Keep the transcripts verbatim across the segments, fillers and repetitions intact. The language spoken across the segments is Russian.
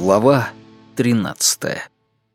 Глава тринадцатая.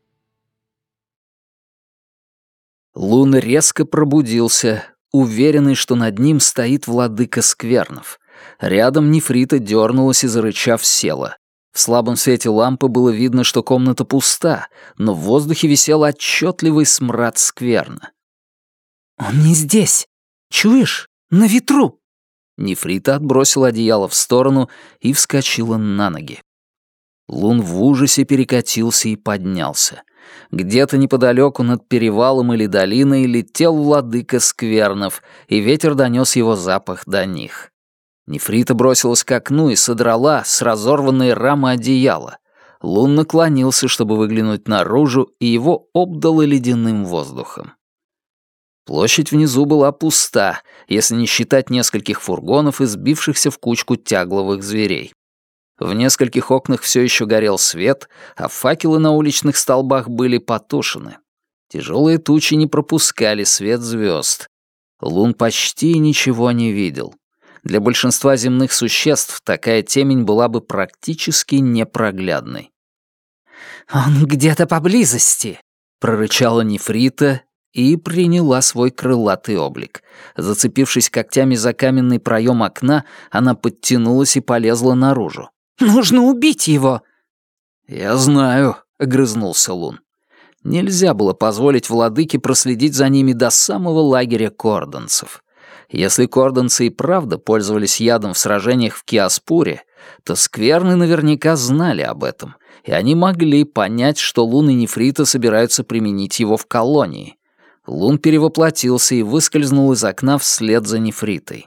Лун резко пробудился, уверенный, что над ним стоит владыка сквернов. Рядом нефрита дернулась и, зарычав, села. В слабом свете лампы было видно, что комната пуста, но в воздухе висел отчетливый смрад скверна. «Он не здесь! Чуешь? На ветру!» Нефрита отбросила одеяло в сторону и вскочила на ноги. Лун в ужасе перекатился и поднялся. Где-то неподалеку над перевалом или долиной летел владыка сквернов, и ветер донес его запах до них. Нефрита бросилась к окну и содрала с разорванной рамы одеяла. Лун наклонился, чтобы выглянуть наружу, и его обдало ледяным воздухом. Площадь внизу была пуста, если не считать нескольких фургонов и сбившихся в кучку тягловых зверей. В нескольких окнах все еще горел свет, а факелы на уличных столбах были потушены. Тяжелые тучи не пропускали свет звезд. Лун почти ничего не видел. Для большинства земных существ такая темень была бы практически непроглядной. «Он где-то поблизости», — прорычала нефрита и приняла свой крылатый облик. Зацепившись когтями за каменный проем окна, она подтянулась и полезла наружу. «Нужно убить его!» «Я знаю», — огрызнулся Лун. Нельзя было позволить владыке проследить за ними до самого лагеря кордонцев. Если кордонцы и правда пользовались ядом в сражениях в Киаспуре, то скверны наверняка знали об этом, и они могли понять, что Лун и нефрита собираются применить его в колонии. Лун перевоплотился и выскользнул из окна вслед за нефритой.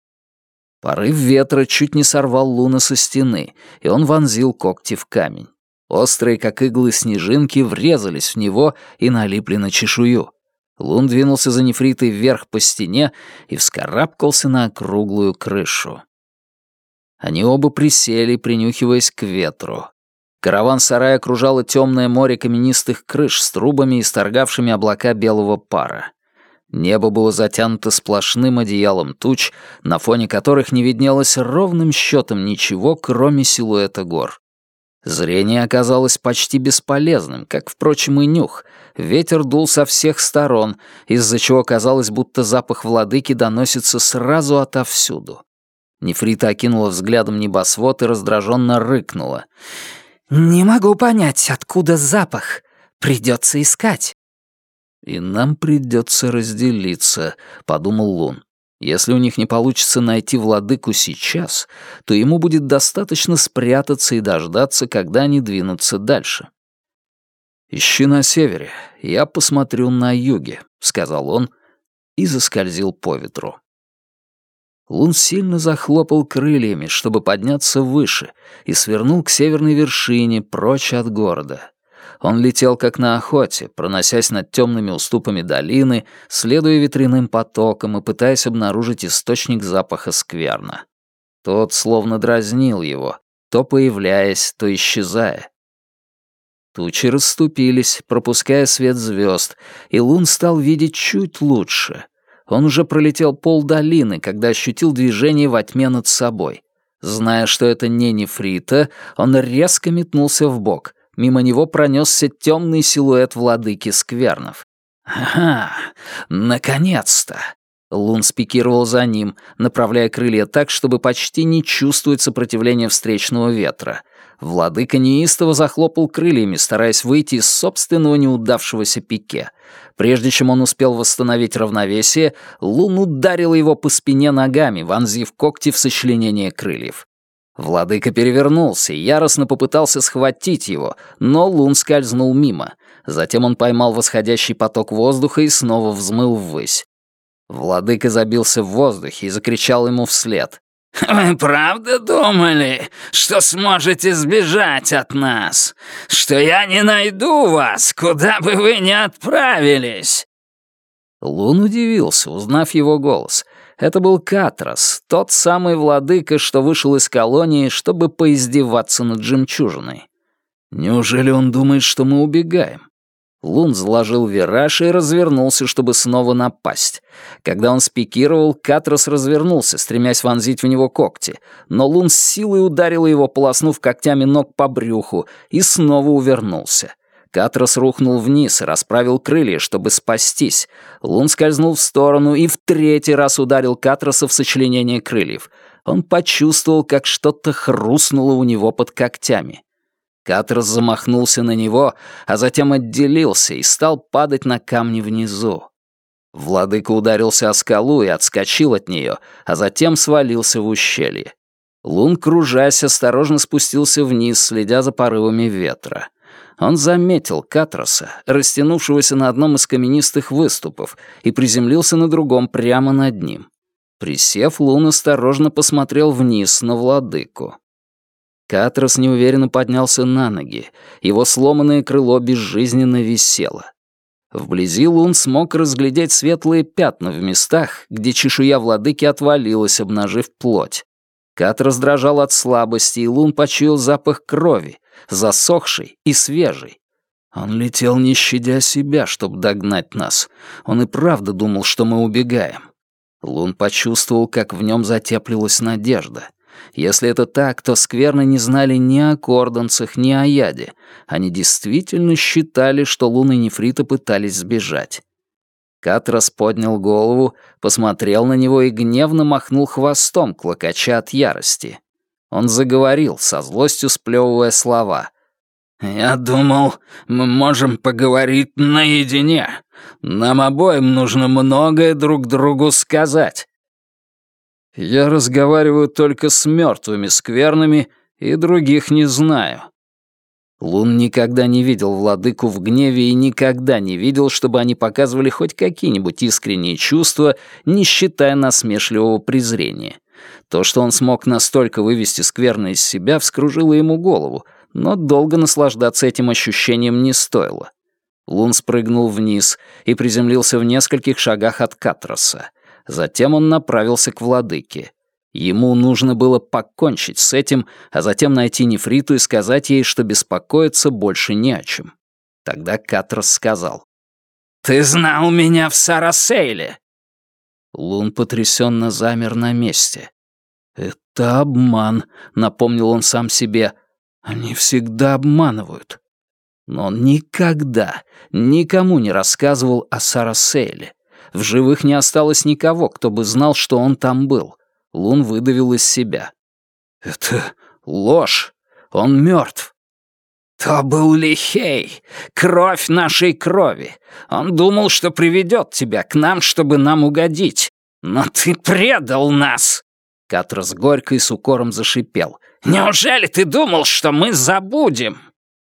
Порыв ветра чуть не сорвал Луна со стены, и он вонзил когти в камень. Острые, как иглы снежинки, врезались в него и налипли на чешую. Лун двинулся за нефритой вверх по стене и вскарабкался на округлую крышу. Они оба присели, принюхиваясь к ветру. Караван-сарай окружало темное море каменистых крыш с трубами, исторгавшими облака белого пара. Небо было затянуто сплошным одеялом туч, на фоне которых не виднелось ровным счетом ничего, кроме силуэта гор. Зрение оказалось почти бесполезным, как, впрочем, и нюх. Ветер дул со всех сторон, из-за чего казалось, будто запах владыки доносится сразу отовсюду. Нефрита окинула взглядом небосвод и раздраженно рыкнула. «Не могу понять, откуда запах. Придется искать». «И нам придется разделиться», — подумал Лун. «Если у них не получится найти владыку сейчас, то ему будет достаточно спрятаться и дождаться, когда они двинутся дальше». «Ищи на севере, я посмотрю на юге», — сказал он и заскользил по ветру. Лун сильно захлопал крыльями, чтобы подняться выше, и свернул к северной вершине, прочь от города. Он летел как на охоте, проносясь над темными уступами долины, следуя ветряным потокам и пытаясь обнаружить источник запаха скверна. Тот словно дразнил его, то появляясь, то исчезая. Тучи расступились, пропуская свет звезд, и Лун стал видеть чуть лучше. Он уже пролетел полдолины, когда ощутил движение во тьме над собой. Зная, что это не нефрита, он резко метнулся вбок. Мимо него пронесся темный силуэт владыки сквернов. «Ага, наконец-то!» Лун спикировал за ним, направляя крылья так, чтобы почти не чувствовать сопротивления встречного ветра. Владыка неистово захлопал крыльями, стараясь выйти из собственного неудавшегося пике. Прежде чем он успел восстановить равновесие, Лун ударил его по спине ногами, вонзив когти в сочленение крыльев. Владыка перевернулся и яростно попытался схватить его, но Лун скользнул мимо. Затем он поймал восходящий поток воздуха и снова взмыл ввысь. Владыка забился в воздухе и закричал ему вслед. «Вы правда думали, что сможете сбежать от нас? Что я не найду вас, куда бы вы ни отправились?» Лун удивился, узнав его голос. Это был Катрас, тот самый владыка, что вышел из колонии, чтобы поиздеваться над жемчужиной. Неужели он думает, что мы убегаем? Лун заложил вираж и развернулся, чтобы снова напасть. Когда он спикировал, Катрос развернулся, стремясь вонзить в него когти, но Лун с силой ударил его, полоснув когтями ног по брюху, и снова увернулся. Катрос рухнул вниз и расправил крылья, чтобы спастись. Лун скользнул в сторону и в третий раз ударил Катроса в сочленение крыльев. Он почувствовал, как что-то хрустнуло у него под когтями. Катрос замахнулся на него, а затем отделился и стал падать на камни внизу. Владыка ударился о скалу и отскочил от нее, а затем свалился в ущелье. Лун, кружась, осторожно спустился вниз, следя за порывами ветра. Он заметил Катроса, растянувшегося на одном из каменистых выступов, и приземлился на другом прямо над ним. Присев, Лун осторожно посмотрел вниз на владыку. Катрос неуверенно поднялся на ноги. Его сломанное крыло безжизненно висело. Вблизи Лун смог разглядеть светлые пятна в местах, где чешуя владыки отвалилась, обнажив плоть. Катрос дрожал от слабости, и Лун почуял запах крови, засохший и свежий. Он летел, не щадя себя, чтобы догнать нас. Он и правда думал, что мы убегаем. Лун почувствовал, как в нем затеплилась надежда. Если это так, то скверны не знали ни о кордонцах, ни о яде. Они действительно считали, что Лун и Нефрита пытались сбежать. Катрос поднял голову, посмотрел на него и гневно махнул хвостом, клокоча от ярости. Он заговорил, со злостью сплёвывая слова. «Я думал, мы можем поговорить наедине. Нам обоим нужно многое друг другу сказать». «Я разговариваю только с мертвыми скверными и других не знаю». Лун никогда не видел владыку в гневе и никогда не видел, чтобы они показывали хоть какие-нибудь искренние чувства, не считая насмешливого презрения. То, что он смог настолько вывести скверно из себя, вскружило ему голову, но долго наслаждаться этим ощущением не стоило. Лун спрыгнул вниз и приземлился в нескольких шагах от Катроса. Затем он направился к владыке. Ему нужно было покончить с этим, а затем найти Нефриту и сказать ей, что беспокоиться больше не о чем. Тогда Катрос сказал: «Ты знал меня в Сарасейле!» Лун потрясенно замер на месте. «Это обман», — напомнил он сам себе. «Они всегда обманывают». Но он никогда никому не рассказывал о Сарасейле. В живых не осталось никого, кто бы знал, что он там был. Лун выдавил из себя: «Это ложь. Он мертв». «То был Лихей, кровь нашей крови. Он думал, что приведет тебя к нам, чтобы нам угодить. Но ты предал нас!» Катрос горько и с укором зашипел. «Неужели ты думал, что мы забудем?»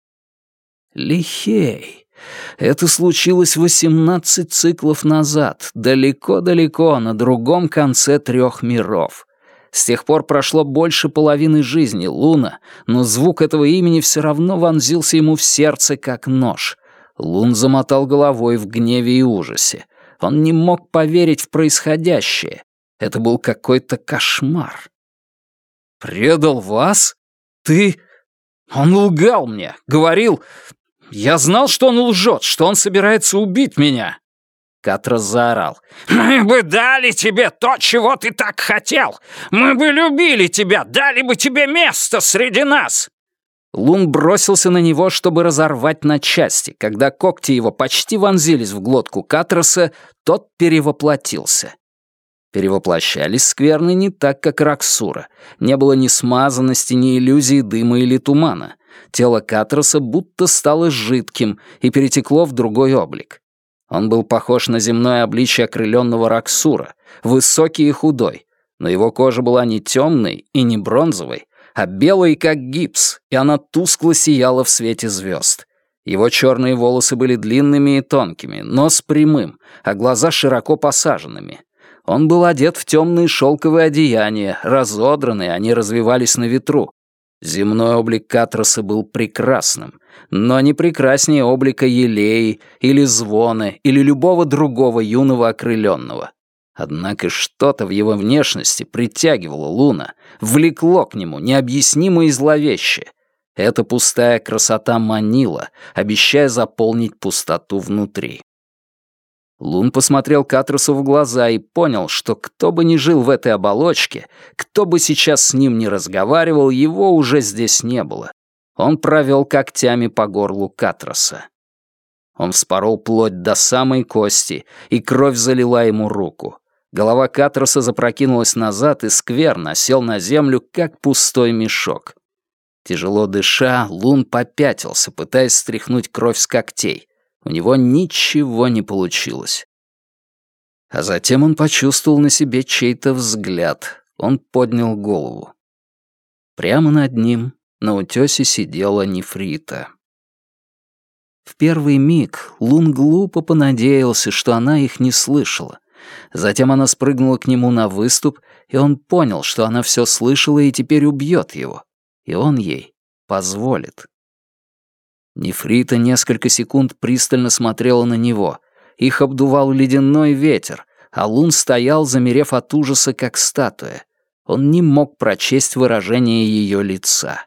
Лихей. Это случилось восемнадцать циклов назад, далеко-далеко, на другом конце трех миров. С тех пор прошло больше половины жизни Луна, но звук этого имени все равно вонзился ему в сердце, как нож. Лун замотал головой в гневе и ужасе. Он не мог поверить в происходящее. Это был какой-то кошмар. «Предал вас? Ты...» Он лгал мне, говорил... Я знал, что он лжет, что он собирается убить меня. Катрос заорал: «Мы бы дали тебе то, чего ты так хотел! Мы бы любили тебя, дали бы тебе место среди нас!» Лун бросился на него, чтобы разорвать на части. Когда когти его почти вонзились в глотку Катроса, тот перевоплотился. Перевоплощались скверны не так, как Раксура. Не было ни смазанности, ни иллюзии дыма или тумана. Тело Катроса будто стало жидким и перетекло в другой облик. Он был похож на земное обличье окрыленного Раксура, высокий и худой, но его кожа была не темной и не бронзовой, а белой, как гипс, и она тускло сияла в свете звезд. Его черные волосы были длинными и тонкими, нос прямым, а глаза широко посаженными. Он был одет в темные шелковые одеяния, разодранные, они развивались на ветру. Земной облик Катроса был прекрасным, но не прекраснее облика Елеи или Звона или любого другого юного окрыленного. Однако что-то в его внешности притягивало Луна, влекло к нему необъяснимо и зловеще. Эта пустая красота манила, обещая заполнить пустоту внутри. Лун посмотрел Катросу в глаза и понял, что кто бы ни жил в этой оболочке, кто бы сейчас с ним ни разговаривал, его уже здесь не было. Он провел когтями по горлу Катроса. Он вспорол плоть до самой кости, и кровь залила ему руку. Голова Катроса запрокинулась назад, и скверн осел на землю, как пустой мешок. Тяжело дыша, Лун попятился, пытаясь стряхнуть кровь с когтей. У него ничего не получилось. А затем он почувствовал на себе чей-то взгляд. Он поднял голову. Прямо над ним на утёсе сидела Нефрита. В первый миг Лун глупо понадеялся, что она их не слышала. Затем она спрыгнула к нему на выступ, и он понял, что она всё слышала и теперь убьёт его. И он ей позволит. Нефрита несколько секунд пристально смотрела на него. Их обдувал ледяной ветер, а Лун стоял, замерев от ужаса, как статуя. Он не мог прочесть выражение ее лица.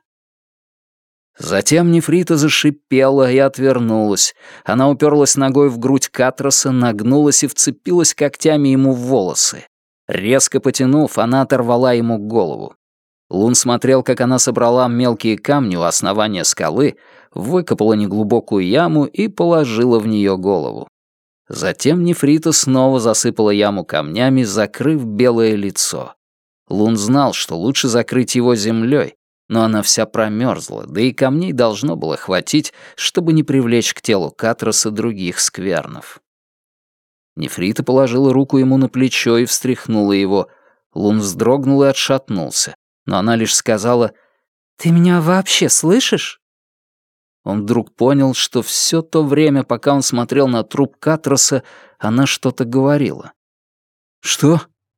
Затем Нефрита зашипела и отвернулась. Она уперлась ногой в грудь Катроса, нагнулась и вцепилась когтями ему в волосы. Резко потянув, она оторвала ему голову. Лун смотрел, как она собрала мелкие камни у основания скалы, выкопала неглубокую яму и положила в нее голову. Затем Нефрита снова засыпала яму камнями, закрыв белое лицо. Лун знал, что лучше закрыть его землей, но она вся промерзла, да и камней должно было хватить, чтобы не привлечь к телу Катроса других сквернов. Нефрита положила руку ему на плечо и встряхнула его. Лун вздрогнул и отшатнулся, но она лишь сказала: «Ты меня вообще слышишь?» Он вдруг понял, что все то время, пока он смотрел на труп Катроса, она что-то говорила. «Что?»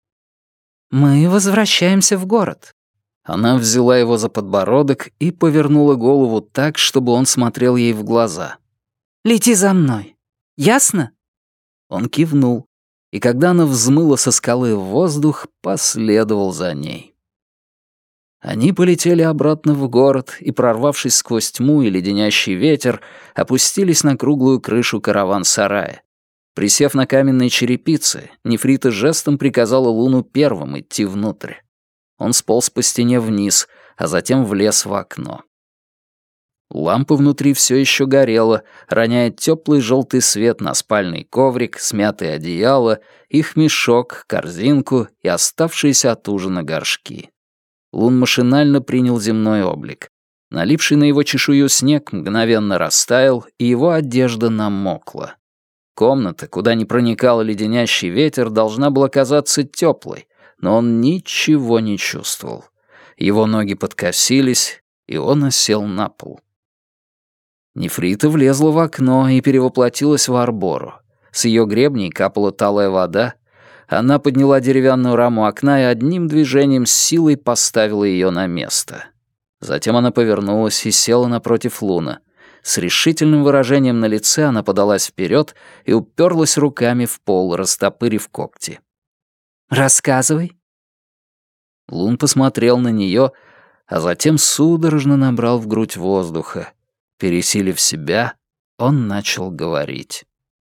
«Мы возвращаемся в город». Она взяла его за подбородок и повернула голову так, чтобы он смотрел ей в глаза. «Лети за мной. Ясно?» Он кивнул, и когда она взмыла со скалы в воздух, последовал за ней. Они полетели обратно в город и, прорвавшись сквозь тьму и леденящий ветер, опустились на круглую крышу караван-сарая. Присев на каменные черепицы, Нефрита жестом приказала Луну первым идти внутрь. Он сполз по стене вниз, а затем влез в окно. Лампа внутри все еще горела, роняя теплый желтый свет на спальный коврик, смятое одеяло, их мешок, корзинку и оставшиеся от ужина горшки. Лун машинально принял земной облик. Налипший на его чешую снег мгновенно растаял, и его одежда намокла. Комната, куда не проникал леденящий ветер, должна была казаться теплой, но он ничего не чувствовал. Его ноги подкосились, и он осел на пол. Нефрита влезла в окно и перевоплотилась в Арбору. С ее гребней капала талая вода. Она подняла деревянную раму окна и одним движением с силой поставила ее на место. Затем она повернулась и села напротив Луна. С решительным выражением на лице она подалась вперед и уперлась руками в пол, растопырив когти. «Рассказывай». Лун посмотрел на нее, а затем судорожно набрал в грудь воздуха. Пересилив себя, он начал говорить.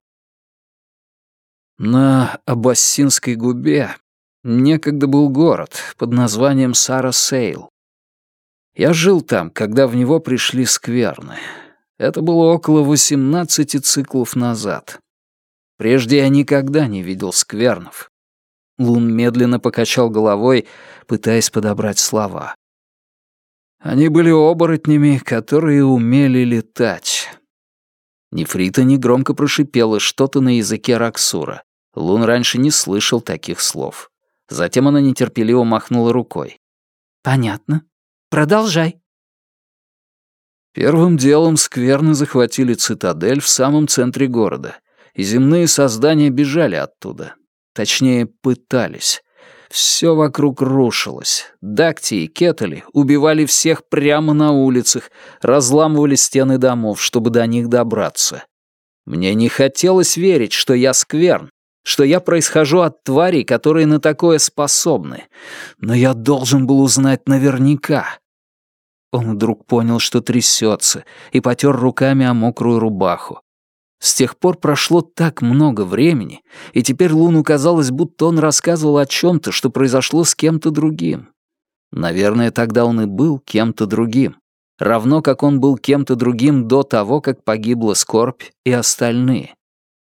На Абассинской губе некогда был город под названием Сара-Сейл. Я жил там, когда в него пришли скверны. Это было около восемнадцати циклов назад. Прежде я никогда не видел сквернов. Лун медленно покачал головой, пытаясь подобрать слова. Они были оборотнями, которые умели летать. Нефрита негромко прошипела что-то на языке Раксура. Лун раньше не слышал таких слов. Затем она нетерпеливо махнула рукой. «Понятно. Продолжай». Первым делом скверны захватили цитадель в самом центре города, и земные создания бежали оттуда. Точнее, пытались. Все вокруг рушилось. Дакти и Кетали убивали всех прямо на улицах, разламывали стены домов, чтобы до них добраться. Мне не хотелось верить, что я скверн, что я происхожу от тварей, которые на такое способны. Но я должен был узнать наверняка. он вдруг понял, что трясется, и потер руками о мокрую рубаху. С тех пор прошло так много времени, и теперь Луну казалось, будто он рассказывал о чем-то, что произошло с кем-то другим. Наверное, тогда он и был кем-то другим, равно как он был кем-то другим до того, как погибла Скорбь и остальные.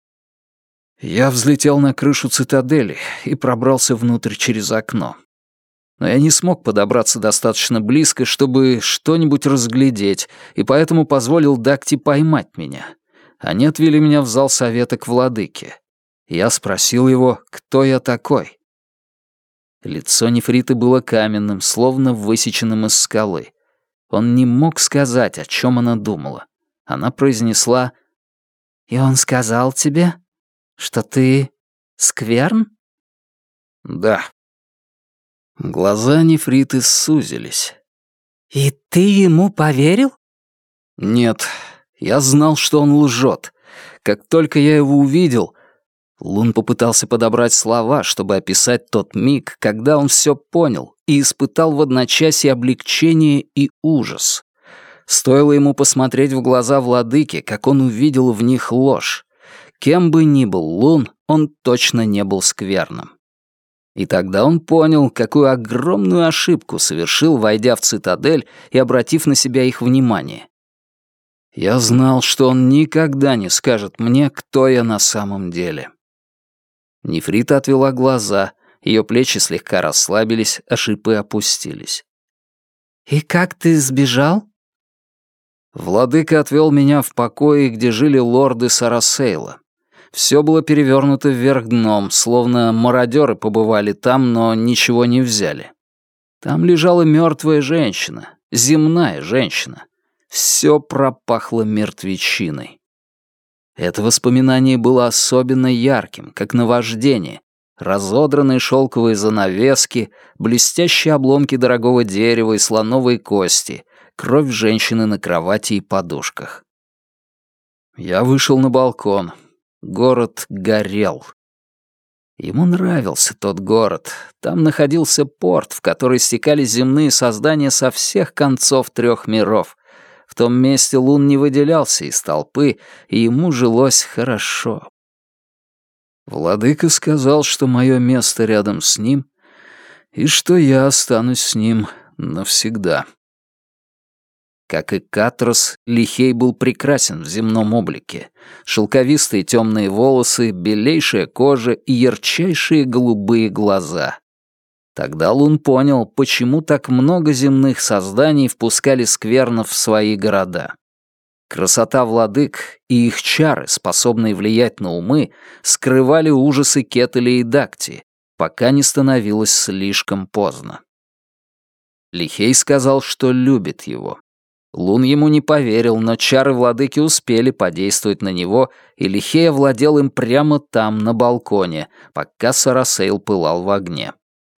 Я взлетел на крышу цитадели и пробрался внутрь через окно. Но я не смог подобраться достаточно близко, чтобы что-нибудь разглядеть, и поэтому позволил Дакти поймать меня. Они отвели меня в зал совета к владыке. Я спросил его, кто я такой. Лицо Нефриты было каменным, словно высеченным из скалы. Он не мог сказать, о чем она думала. Она произнесла: «И он сказал тебе, что ты скверн?» «Да». Глаза Нефриты сузились. «И ты ему поверил?» «Нет, я знал, что он лжет. Как только я его увидел...» Лун попытался подобрать слова, чтобы описать тот миг, когда он все понял и испытал в одночасье облегчение и ужас. Стоило ему посмотреть в глаза владыки, как он увидел в них ложь. Кем бы ни был Лун, он точно не был скверным. И тогда он понял, какую огромную ошибку совершил, войдя в цитадель и обратив на себя их внимание. Я знал, что он никогда не скажет мне, кто я на самом деле. Нефрита отвела глаза, ее плечи слегка расслабились, а шипы опустились. «И как ты сбежал?» Владыка отвел меня в покои, где жили лорды Сарасейла. Все было перевернуто вверх дном, словно мародеры побывали там, но ничего не взяли. Там лежала мертвая женщина, земная женщина. Все пропахло мертвечиной. Это воспоминание было особенно ярким, как наваждение. Разодранные шелковые занавески, блестящие обломки дорогого дерева и слоновые кости, кровь женщины на кровати и подушках. Я вышел на балкон. Город горел. Ему нравился тот город. Там находился порт, в который стекались земные создания со всех концов трех миров. В том месте Лун не выделялся из толпы, и ему жилось хорошо. Владыка сказал, что мое место рядом с ним, и что я останусь с ним навсегда. Как и Катрос, Лихей был прекрасен в земном облике. Шелковистые темные волосы, белейшая кожа и ярчайшие голубые глаза. Тогда Лун понял, почему так много земных созданий впускали сквернов в свои города. Красота владык и их чары, способные влиять на умы, скрывали ужасы Кетели и Дакти, пока не становилось слишком поздно. Лихей сказал, что любит его. Лун ему не поверил, но чары владыки успели подействовать на него, и Лихей овладел им прямо там, на балконе, пока Сарасейл пылал в огне.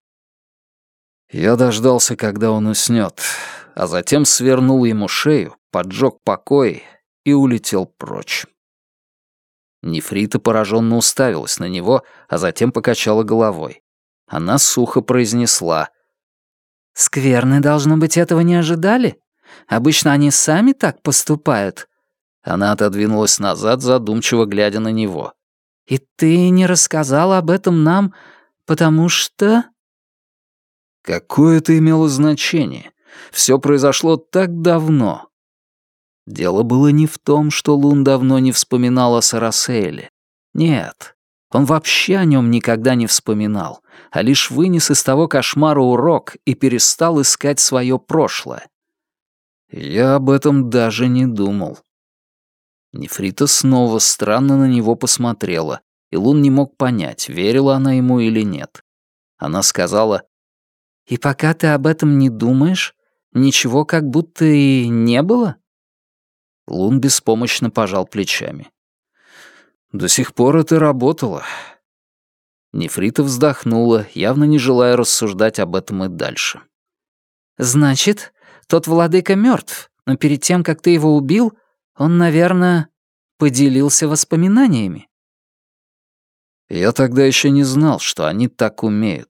Я дождался, когда он уснет, а затем свернул ему шею, поджег покои и улетел прочь. Нефрита пораженно уставилась на него, а затем покачала головой. Она сухо произнесла: «Скверны, должно быть, этого не ожидали? Обычно они сами так поступают». Она отодвинулась назад, задумчиво глядя на него. «И ты не рассказал об этом нам, потому что...» Какое это имело значение? Все произошло так давно. Дело было не в том, что Лун давно не вспоминал о Сарасейле. Нет, он вообще о нем никогда не вспоминал, а лишь вынес из того кошмара урок и перестал искать свое прошлое. Я об этом даже не думал. Нефрита снова странно на него посмотрела, и Лун не мог понять, верила она ему или нет. Она сказала: «И пока ты об этом не думаешь, ничего как будто и не было?» Лун беспомощно пожал плечами. «До сих пор это работало». Нефрита вздохнула, явно не желая рассуждать об этом и дальше. «Значит, тот владыка мертв, но перед тем, как ты его убил, он, наверное, поделился воспоминаниями?» Я тогда еще не знал, что они так умеют.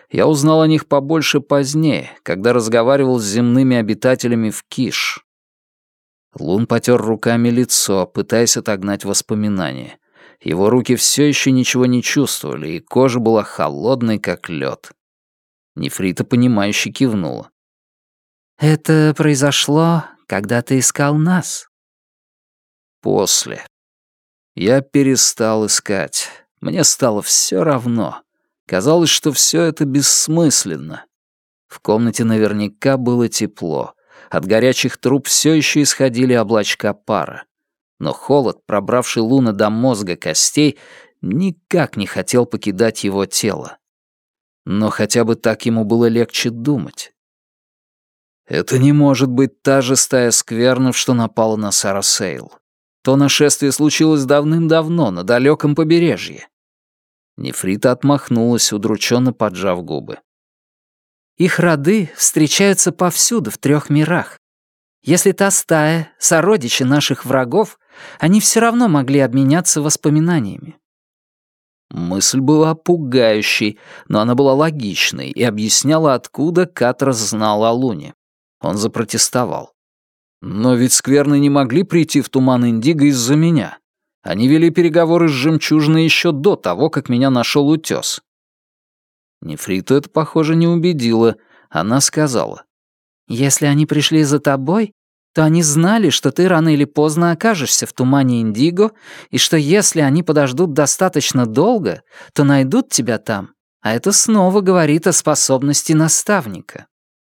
Я узнал о них побольше позднее, когда разговаривал с земными обитателями в Киш. Лун потер руками лицо, пытаясь отогнать воспоминания. Его руки все еще ничего не чувствовали, и кожа была холодной, как лед. Нефрита, понимающе кивнула. «Это произошло, когда ты искал нас». После. Я перестал искать. Мне стало все равно. Казалось, что все это бессмысленно. В комнате наверняка было тепло. От горячих труб все еще исходили облачка пара. Но холод, пробравший Луна до мозга костей, никак не хотел покидать его тело. Но хотя бы так ему было легче думать. Это не может быть та же стая сквернов, что напала на Сара Сейл. То нашествие случилось давным-давно, на далеком побережье. Нефрита отмахнулась, удрученно поджав губы. Их роды встречаются повсюду в трех мирах. Если та стая — сородичи наших врагов, они все равно могли обменяться воспоминаниями. Мысль была пугающей, но она была логичной и объясняла, откуда Катрас знал о Луне. Он запротестовал. «Но ведь скверны не могли прийти в туман Индиго из-за меня. Они вели переговоры с жемчужиной еще до того, как меня нашел утес». Нефриту это, похоже, не убедило. Она сказала. «Если они пришли за тобой, то они знали, что ты рано или поздно окажешься в тумане Индиго, и что если они подождут достаточно долго, то найдут тебя там, а это снова говорит о способности наставника».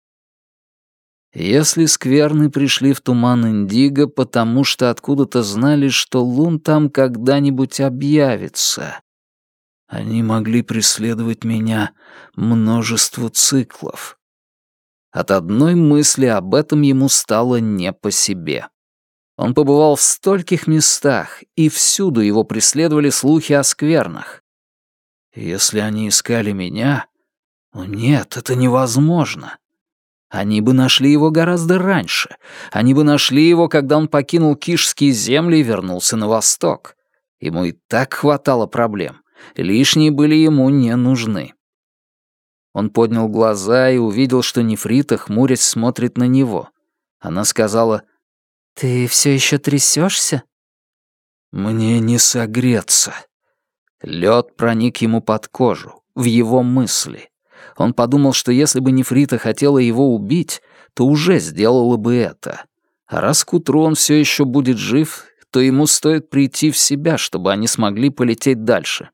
Если скверны пришли в туман Индиго, потому что откуда-то знали, что Лун там когда-нибудь объявится, они могли преследовать меня множеству циклов. От одной мысли об этом ему стало не по себе. Он побывал в стольких местах, и всюду его преследовали слухи о сквернах. Если они искали меня... О, нет, это невозможно. Они бы нашли его гораздо раньше. Они бы нашли его, когда он покинул Кишские земли и вернулся на восток. Ему и так хватало проблем. Лишние были ему не нужны. Он поднял глаза и увидел, что Нефрита, хмурясь, смотрит на него. Она сказала: «Ты все еще трясешься?» «Мне не согреться». Лед проник ему под кожу, в его мысли. Он подумал, что если бы Нефрита хотела его убить, то уже сделала бы это. А раз к утру он все еще будет жив, то ему стоит прийти в себя, чтобы они смогли полететь дальше.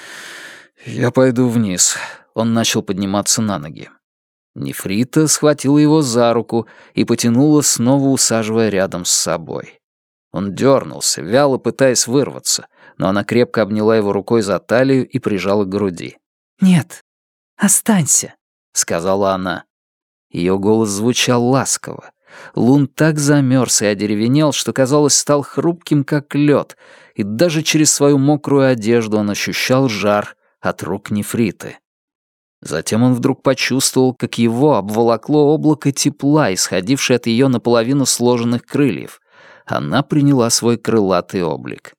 «Я пойду вниз». Он начал подниматься на ноги. Нефрита схватила его за руку и потянула, снова усаживая рядом с собой. Он дернулся, вяло пытаясь вырваться, но она крепко обняла его рукой за талию и прижала к груди. «Нет, останься», — сказала она. Ее голос звучал ласково. Лун так замерз и одеревенел, что, казалось, стал хрупким, как лед, и даже через свою мокрую одежду он ощущал жар от рук Нефриты. Затем он вдруг почувствовал, как его обволокло облако тепла, исходившее от ее наполовину сложенных крыльев. Она приняла свой крылатый облик.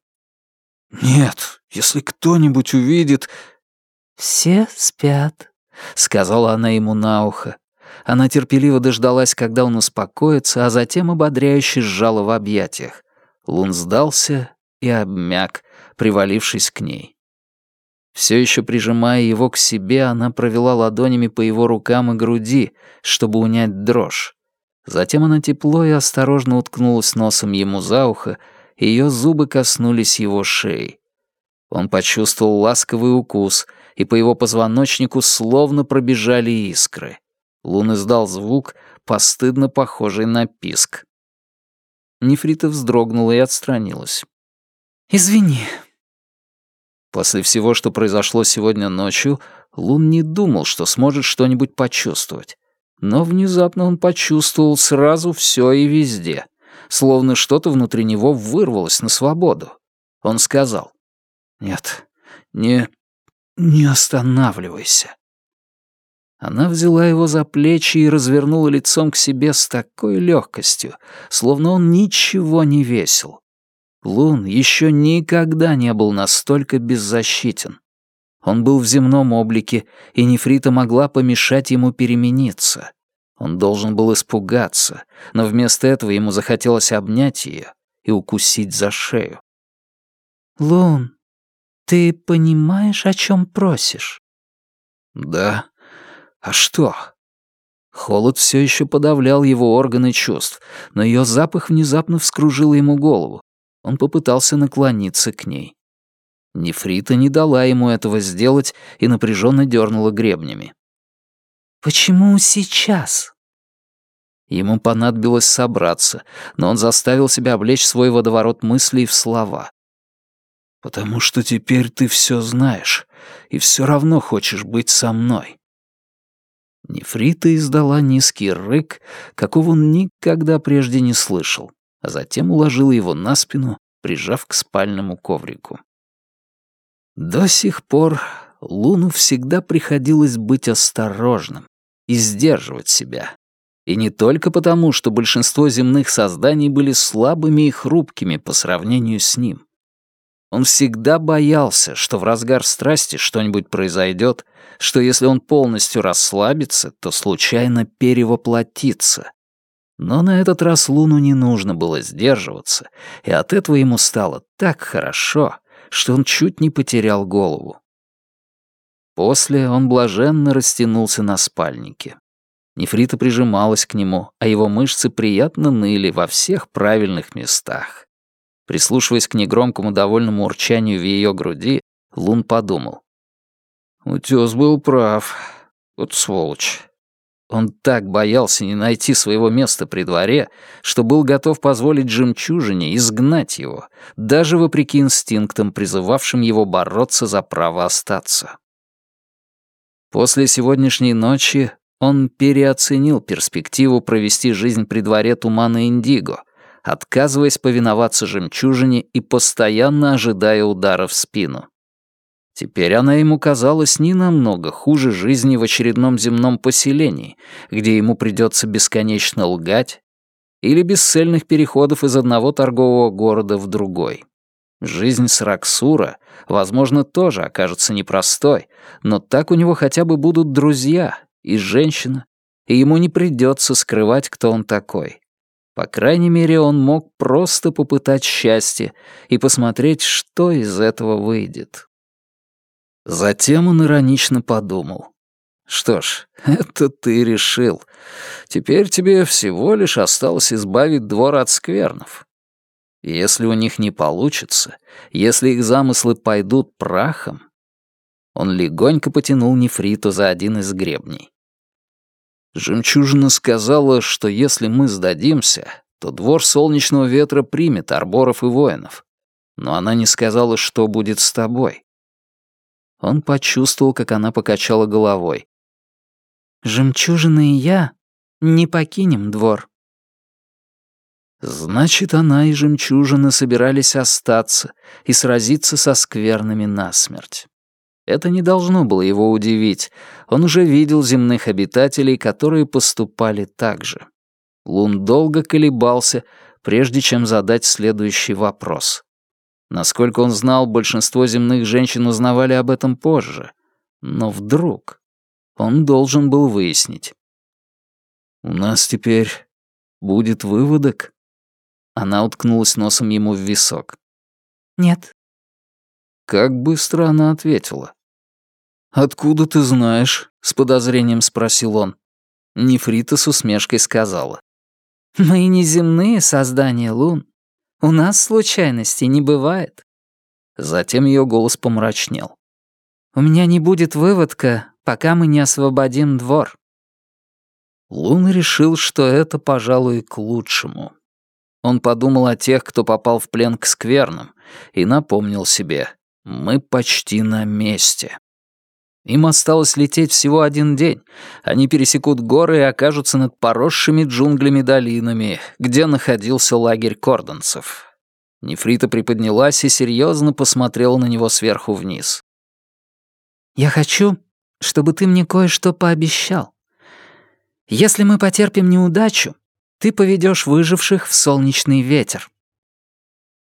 «Нет, если кто-нибудь увидит...» «Все спят», — сказала она ему на ухо. Она терпеливо дождалась, когда он успокоится, а затем ободряюще сжала в объятиях. Лун сдался и обмяк, привалившись к ней. Все еще прижимая его к себе, она провела ладонями по его рукам и груди, чтобы унять дрожь. Затем она тепло и осторожно уткнулась носом ему за ухо, и ее зубы коснулись его шеи. Он почувствовал ласковый укус, и по его позвоночнику словно пробежали искры. Лун издал звук, постыдно похожий на писк. Нефрита вздрогнула и отстранилась. «Извини». После всего, что произошло сегодня ночью, Лун не думал, что сможет что-нибудь почувствовать. Но внезапно он почувствовал сразу все и везде, словно что-то внутри него вырвалось на свободу. Он сказал: «Нет, не... не останавливайся». Она взяла его за плечи и развернула лицом к себе с такой легкостью, словно он ничего не весил. Лун еще никогда не был настолько беззащитен. Он был в земном облике, и Нефрита могла помешать ему перемениться. Он должен был испугаться, но вместо этого ему захотелось обнять ее и укусить за шею. «Лун, ты понимаешь, о чем просишь?» «Да. А что?» Холод все еще подавлял его органы чувств, но ее запах внезапно вскружил ему голову. Он попытался наклониться к ней. Нефрита не дала ему этого сделать и напряженно дернула гребнями. «Почему сейчас?» Ему понадобилось собраться, но он заставил себя облечь свой водоворот мыслей в слова. «Потому что теперь ты все знаешь, и все равно хочешь быть со мной». Нефрита издала низкий рык, какого он никогда прежде не слышал, а затем уложила его на спину, прижав к спальному коврику. До сих пор Луну всегда приходилось быть осторожным и сдерживать себя. И не только потому, что большинство земных созданий были слабыми и хрупкими по сравнению с ним. Он всегда боялся, что в разгар страсти что-нибудь произойдет, что если он полностью расслабится, то случайно перевоплотится. Но на этот раз Луну не нужно было сдерживаться, и от этого ему стало так хорошо, что он чуть не потерял голову. После он блаженно растянулся на спальнике. Нефрита прижималась к нему, а его мышцы приятно ныли во всех правильных местах. Прислушиваясь к негромкому довольному урчанию в ее груди, Лун подумал. «Утёс был прав. Вот сволочь». Он так боялся не найти своего места при дворе, что был готов позволить жемчужине изгнать его, даже вопреки инстинктам, призывавшим его бороться за право остаться. После сегодняшней ночи он переоценил перспективу провести жизнь при дворе Тумана Индиго, отказываясь повиноваться жемчужине и постоянно ожидая удара в спину. Теперь она ему казалась не намного хуже жизни в очередном земном поселении, где ему придется бесконечно лгать, или бесцельных переходов из одного торгового города в другой. Жизнь с Раксура, возможно, тоже окажется непростой, но так у него хотя бы будут друзья и женщина, и ему не придется скрывать, кто он такой. По крайней мере, он мог просто попытать счастье и посмотреть, что из этого выйдет. Затем он иронично подумал. «Что ж, это ты решил. Теперь тебе всего лишь осталось избавить двор от сквернов. Если у них не получится, если их замыслы пойдут прахом...» Он легонько потянул Нефриту за один из гребней. «Жемчужина сказала, что если мы сдадимся, то двор Солнечного Ветра примет арборов и воинов. Но она не сказала, что будет с тобой». Он почувствовал, как она покачала головой. «Жемчужина и я не покинем двор». Значит, она и Жемчужина собирались остаться и сразиться со скверными насмерть. Это не должно было его удивить. Он уже видел земных обитателей, которые поступали так же. Лун долго колебался, прежде чем задать следующий вопрос. Насколько он знал, большинство земных женщин узнавали об этом позже. Но вдруг он должен был выяснить. «У нас теперь будет выводок?» Она уткнулась носом ему в висок. «Нет». Как быстро она ответила. «Откуда ты знаешь?» — с подозрением спросил он. Нефрита с усмешкой сказала. «Мы не земные создания, Лун. У нас случайностей не бывает». Затем ее голос помрачнел. «У меня не будет выводка, пока мы не освободим двор». Лун решил, что это, пожалуй, к лучшему. Он подумал о тех, кто попал в плен к скверным, и напомнил себе: мы почти на месте. Им осталось лететь всего один день. Они пересекут горы и окажутся над поросшими джунглями долинами, где находился лагерь кордонцев. Нефрита приподнялась и серьезно посмотрела на него сверху вниз. «Я хочу, чтобы ты мне кое-что пообещал. Если мы потерпим неудачу, ты поведешь выживших в солнечный ветер».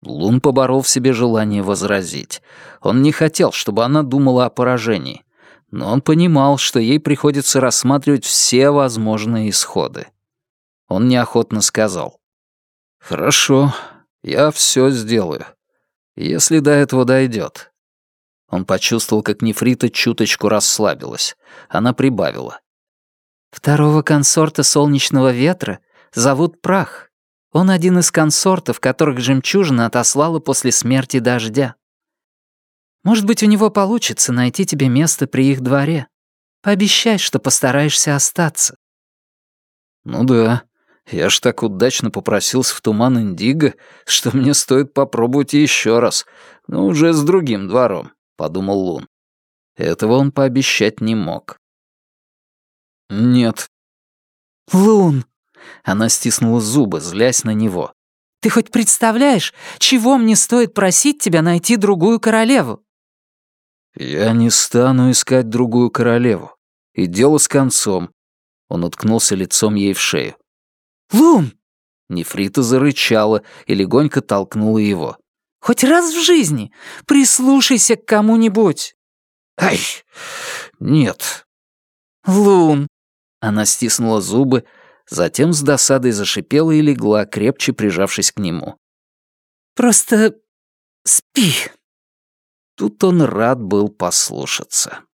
Лун поборол в себе желание возразить. Он не хотел, чтобы она думала о поражении, но он понимал, что ей приходится рассматривать все возможные исходы. Он неохотно сказал: «Хорошо, я все сделаю, если до этого дойдет». Он почувствовал, как Нефрита чуточку расслабилась. Она прибавила: «Второго консорта солнечного ветра зовут Прах. Он один из консортов, которых жемчужина отослала после смерти дождя. Может быть, у него получится найти тебе место при их дворе. Пообещай, что постараешься остаться». «Ну да, я ж так удачно попросился в туман Индиго, что мне стоит попробовать еще раз, но уже с другим двором», — подумал Лун. Этого он пообещать не мог. «Нет». «Лун!» Она стиснула зубы, злясь на него. «Ты хоть представляешь, чего мне стоит просить тебя найти другую королеву?» «Я не стану искать другую королеву. И дело с концом». Он уткнулся лицом ей в шею. «Лун!» Нефрита зарычала и легонько толкнула его. «Хоть раз в жизни прислушайся к кому-нибудь». «Ай, нет». «Лун!» Она стиснула зубы, затем с досадой зашипела и легла, крепче прижавшись к нему. «Просто спи». Тут он рад был послушаться.